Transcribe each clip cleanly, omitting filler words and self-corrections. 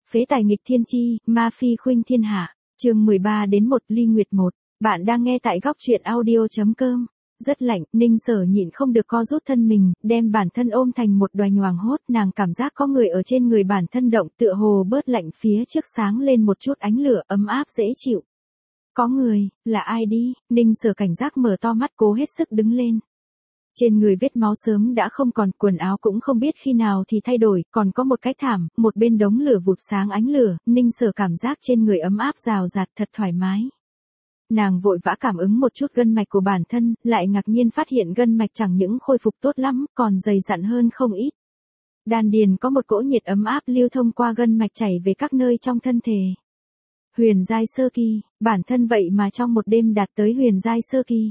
Phế tài nghịch thiên chi, ma phi khuynh thiên hạ. Chương 13 đến 1 Ly Nguyệt 1. Bạn đang nghe tại góc truyện audio.com. Rất lạnh, Ninh Sở nhịn không được co rút thân mình, đem bản thân ôm thành một đoài nhoàng hốt, nàng cảm giác có người ở trên người bản thân động, tựa hồ bớt lạnh, phía trước sáng lên một chút ánh lửa ấm áp dễ chịu. Có người, là ai đi? Ninh Sở cảnh giác mở to mắt, cố hết sức đứng lên. Trên người vết máu sớm đã không còn, quần áo cũng không biết khi nào thì thay đổi, còn có một cái thảm, một bên đống lửa vụt sáng ánh lửa, Ninh Sở cảm giác trên người ấm áp rào rạt, thật thoải mái. Nàng vội vã cảm ứng một chút gân mạch của bản thân, lại ngạc nhiên phát hiện gân mạch chẳng những khôi phục tốt lắm, còn dày dặn hơn không ít. Đan điền có một cỗ nhiệt ấm áp lưu thông qua gân mạch chảy về các nơi trong thân thể. Huyền giai sơ kỳ, bản thân vậy mà trong một đêm đạt tới huyền giai sơ kỳ.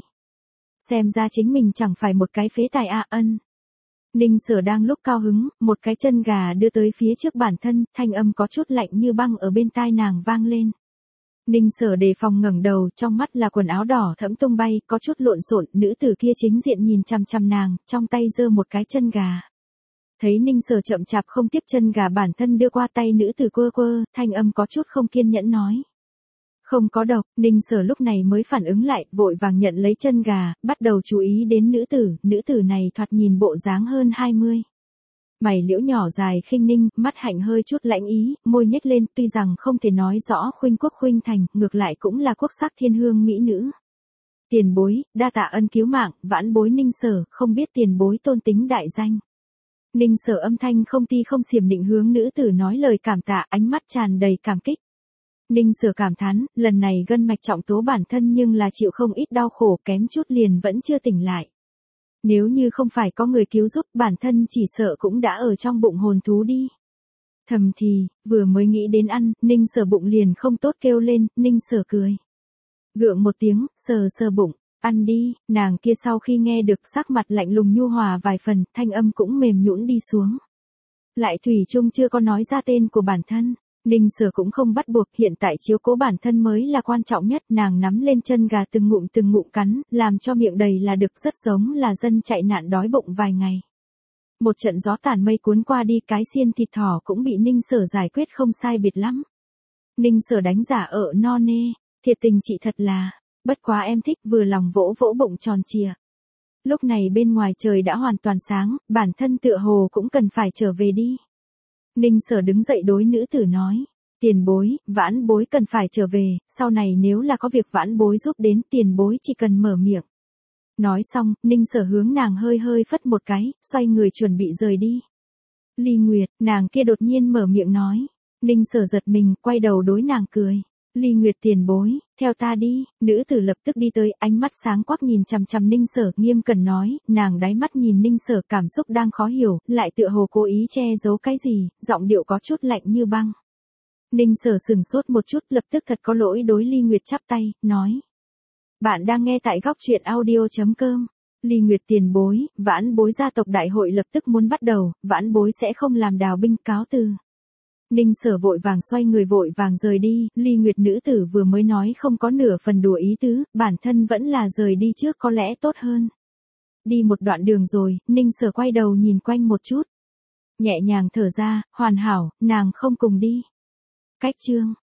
Xem ra chính mình chẳng phải một cái phế tài ân. Ninh Sở đang lúc cao hứng, một cái chân gà đưa tới phía trước bản thân, thanh âm có chút lạnh như băng ở bên tai nàng vang lên. Ninh Sở đề phòng ngẩng đầu, trong mắt là quần áo đỏ thẫm tung bay, có chút lộn xộn, nữ tử kia chính diện nhìn chằm chằm nàng, trong tay giơ một cái chân gà. Thấy Ninh Sở chậm chạp không tiếp chân gà, bản thân đưa qua tay nữ tử quơ quơ, thanh âm có chút không kiên nhẫn nói. Không có độc. Ninh Sở lúc này mới phản ứng lại, vội vàng nhận lấy chân gà, bắt đầu chú ý đến nữ tử này thoạt nhìn bộ dáng hơn 20. Mày liễu nhỏ dài khinh ninh, mắt hạnh hơi chút lãnh ý, môi nhếch lên, tuy rằng không thể nói rõ khuynh quốc khuynh thành, ngược lại cũng là quốc sắc thiên hương mỹ nữ. Tiền bối, đa tạ ân cứu mạng, vãn bối Ninh Sở, không biết tiền bối tôn tính đại danh. Ninh Sở âm thanh không ti không xiểm định hướng nữ tử nói lời cảm tạ, ánh mắt tràn đầy cảm kích. Ninh Sở cảm thán, lần này gân mạch trọng tố bản thân nhưng là chịu không ít đau khổ, kém chút liền vẫn chưa tỉnh lại. Nếu như không phải có người cứu giúp, bản thân chỉ sợ cũng đã ở trong bụng hồn thú đi. Thầm thì, vừa mới nghĩ đến ăn, Ninh Sở bụng liền không tốt kêu lên, Ninh Sở cười. Gượng một tiếng, sờ bụng, ăn đi, nàng kia sau khi nghe được sắc mặt lạnh lùng nhu hòa vài phần, thanh âm cũng mềm nhũn đi xuống. Lại thủy chung chưa có nói ra tên của bản thân. Ninh Sở cũng không bắt buộc, hiện tại chiếu cố bản thân mới là quan trọng nhất, nàng nắm lên chân gà từng ngụm cắn, làm cho miệng đầy là được, rất giống là dân chạy nạn đói bụng vài ngày. Một trận gió tàn mây cuốn qua đi, cái xiên thịt thỏ cũng bị Ninh Sở giải quyết không sai biệt lắm. Ninh Sở đánh giả ở no nê, thiệt tình chị thật là, bất quá em thích, vừa lòng vỗ vỗ bụng tròn trịa. Lúc này bên ngoài trời đã hoàn toàn sáng, bản thân tựa hồ cũng cần phải trở về đi. Ninh Sở đứng dậy đối nữ tử nói, tiền bối, vãn bối cần phải trở về, sau này nếu là có việc vãn bối giúp đến, tiền bối chỉ cần mở miệng. Nói xong, Ninh Sở hướng nàng hơi phất một cái, xoay người chuẩn bị rời đi. Ly Nguyệt, nàng kia đột nhiên mở miệng nói. Ninh Sở giật mình, quay đầu đối nàng cười. Ly Nguyệt tiền bối, theo ta đi, nữ tử lập tức đi tới, ánh mắt sáng quắc nhìn chằm chằm Ninh Sở, nghiêm cẩn nói, nàng đáy mắt nhìn Ninh Sở, cảm xúc đang khó hiểu, lại tựa hồ cố ý che giấu cái gì, giọng điệu có chút lạnh như băng. Ninh Sở sừng sốt một chút, lập tức thật có lỗi đối Ly Nguyệt chắp tay, nói. Bạn đang nghe tại góc truyện audio.com. Ly Nguyệt tiền bối, vãn bối gia tộc đại hội lập tức muốn bắt đầu, vãn bối sẽ không làm đào binh, cáo từ. Ninh Sở vội vàng xoay người vội vàng rời đi, Ly Nguyệt nữ tử vừa mới nói không có nửa phần đùa ý tứ, bản thân vẫn là rời đi trước có lẽ tốt hơn. Đi một đoạn đường rồi, Ninh Sở quay đầu nhìn quanh một chút. Nhẹ nhàng thở ra, hoàn hảo, nàng không cùng đi. Cách chương.